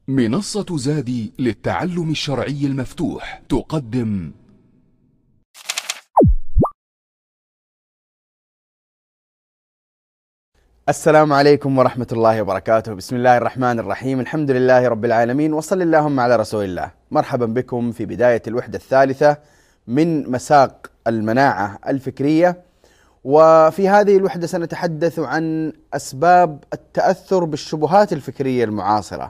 منصة زادي للتعلم الشرعي المفتوح تقدم السلام عليكم ورحمة الله وبركاته. بسم الله الرحمن الرحيم. الحمد لله رب العالمين، وصل اللهم على رسول الله. مرحبا بكم في بداية الوحدة الثالثة من مساق المناعة الفكرية. وفي هذه الوحدة سنتحدث عن أسباب التأثر بالشبهات الفكرية المعاصرة،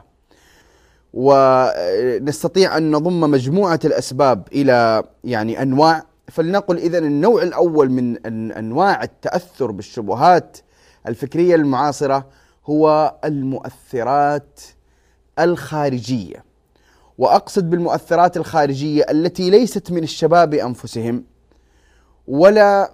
ونستطيع أن نضم مجموعة الأسباب إلى أنواع. فلنقل إذن النوع الأول من أنواع التأثر بالشبهات الفكرية المعاصرة هو المؤثرات الخارجية. وأقصد بالمؤثرات الخارجية التي ليست من الشباب أنفسهم ولا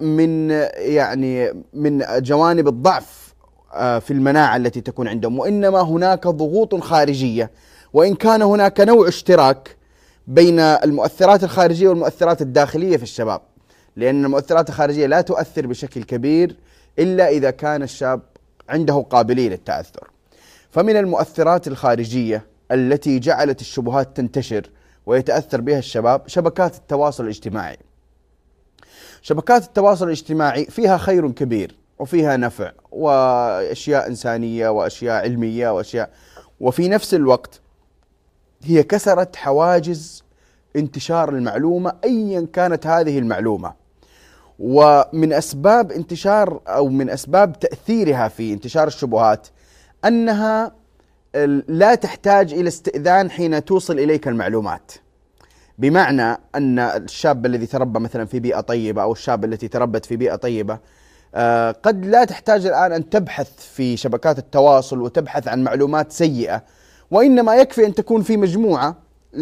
من جوانب الضعف في المناعة التي تكون عندهم، وإنما هناك ضغوط خارجية. وإن كان هناك نوع اشتراك بين المؤثرات الخارجية والمؤثرات الداخلية في الشباب، لأن المؤثرات الخارجية لا تؤثر بشكل كبير إلا إذا كان الشاب عنده قابلية للتأثر. فمن المؤثرات الخارجية التي جعلت الشبهات تنتشر ويتأثر بها الشباب شبكات التواصل الاجتماعي. شبكات التواصل الاجتماعي فيها خير كبير وفيها نفع وأشياء إنسانية وأشياء علمية وفي نفس الوقت هي كسرت حواجز انتشار المعلومة أيا كانت هذه المعلومة. ومن أسباب انتشار أو من أسباب تأثيرها في انتشار الشبهات أنها لا تحتاج إلى استئذان حين توصل إليك المعلومات. بمعنى أن الشاب الذي تربى مثلا في بيئة طيبة أو الشاب التي تربت في بيئة طيبة قد لا تحتاج الآن أن تبحث في شبكات التواصل وتبحث عن معلومات سيئة، وإنما يكفي أن تكون في مجموعة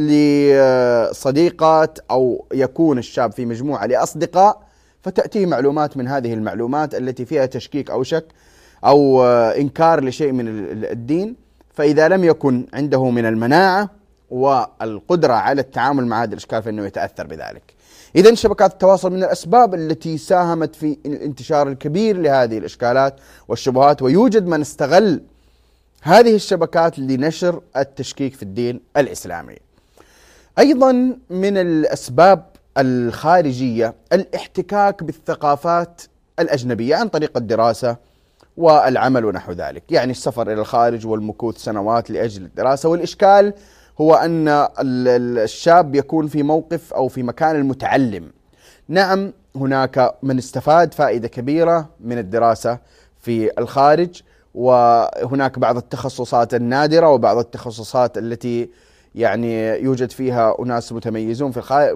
لصديقات أو يكون الشاب في مجموعة لأصدقاء، فتأتيه معلومات من هذه المعلومات التي فيها تشكيك أو شك أو إنكار لشيء من الدين. فإذا لم يكن عنده من المناعة والقدرة على التعامل مع هذه الأشكال فإنه يتأثر بذلك. إذن شبكات التواصل من الأسباب التي ساهمت في الانتشار الكبير لهذه الإشكالات والشبهات، ويوجد من استغل هذه الشبكات لنشر التشكيك في الدين الإسلامي. أيضا من الأسباب الخارجية الاحتكاك بالثقافات الأجنبية عن طريق الدراسة والعمل ونحو ذلك، السفر إلى الخارج والمكوث سنوات لأجل الدراسة. والإشكال هو أن الشاب يكون في موقف أو في مكان المتعلم. نعم، هناك من استفاد فائدة كبيرة من الدراسة في الخارج، وهناك بعض التخصصات النادرة وبعض التخصصات التي يوجد فيها أناس متميزون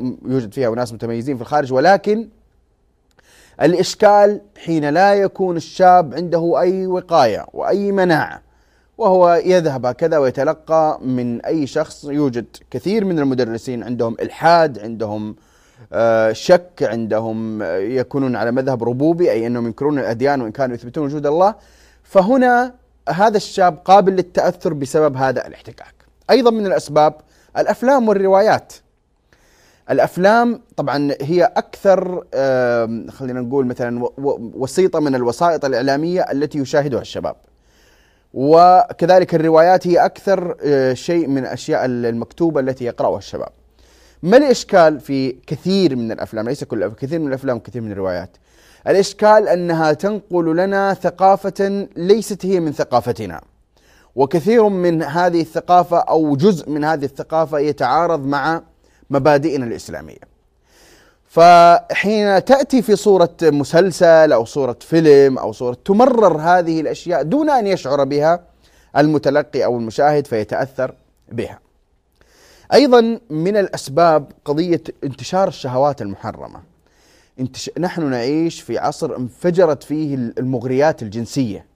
في الخارج، ولكن الإشكال حين لا يكون الشاب عنده أي وقاية وأي مناعة، وهو يذهب هكذا ويتلقى من أي شخص. يوجد كثير من المدرسين عندهم إلحاد، عندهم شك، عندهم يكونون على مذهب ربوبي، أي أنهم ينكرون الأديان وإن كانوا يثبتون وجود الله. فهنا هذا الشاب قابل للتأثر بسبب هذا الاحتكاك. أيضا من الأسباب الأفلام والروايات. الأفلام طبعا هي أكثر خلينا نقول مثلا وسيطة من الوسائط الإعلامية التي يشاهدها الشباب، وكذلك الروايات هي أكثر شيء من الأشياء المكتوبة التي يقرأها الشباب. ما الإشكال في كثير من الأفلام؟ ليس كل، كثير من الأفلام وكثير من الروايات. الإشكال أنها تنقل لنا ثقافة ليست هي من ثقافتنا، وكثير من هذه الثقافة أو جزء من هذه الثقافة يتعارض مع مبادئنا الإسلامية. فحين تأتي في صورة مسلسل أو صورة فيلم أو صورة تمرر هذه الأشياء دون أن يشعر بها المتلقي أو المشاهد فيتأثر بها. أيضا من الأسباب قضية انتشار الشهوات المحرمة. نحن نعيش في عصر انفجرت فيه المغريات الجنسية،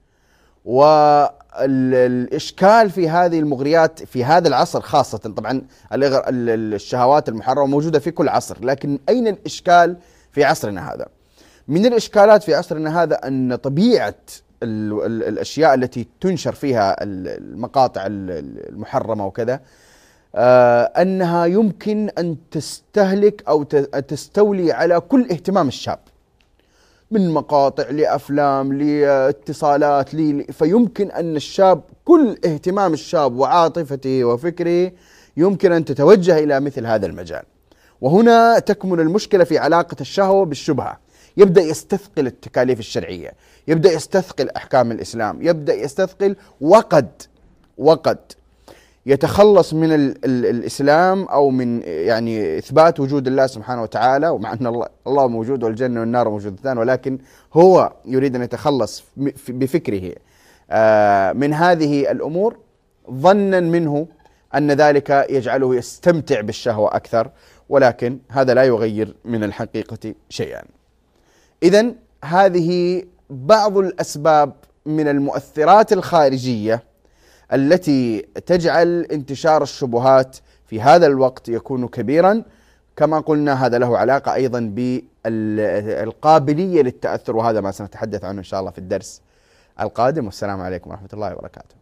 والإشكال في هذه المغريات في هذا العصر خاصة. طبعا الشهوات المحرمة موجودة في كل عصر، لكن أين الإشكال في عصرنا هذا؟ من الإشكالات في عصرنا هذا أن طبيعة الأشياء التي تنشر فيها المقاطع المحرمة وكذا أنها يمكن أن تستهلك أو تستولي على كل اهتمام الشاب. من مقاطع لأفلام لاتصالات فيمكن أن الشاب كل اهتمام الشاب وعاطفته وفكره يمكن أن تتوجه إلى مثل هذا المجال. وهنا تكمن المشكلة في علاقة الشهوة بالشبهة. يبدأ يستثقل التكاليف الشرعية، يبدأ يستثقل أحكام الإسلام، يبدأ يستثقل وقد يتخلص من الإسلام أو من يعني إثبات وجود الله سبحانه وتعالى، ومع أن الله موجود والجنة والنار موجودتان، ولكن هو يريد أن يتخلص بفكره من هذه الأمور ظنا منه أن ذلك يجعله يستمتع بالشهوة أكثر، ولكن هذا لا يغير من الحقيقة شيئا. إذن هذه بعض الأسباب من المؤثرات الخارجية التي تجعل انتشار الشبهات في هذا الوقت يكون كبيرا. كما قلنا هذا له علاقة أيضا بالقابلية للتأثر، وهذا ما سنتحدث عنه إن شاء الله في الدرس القادم. والسلام عليكم ورحمة الله وبركاته.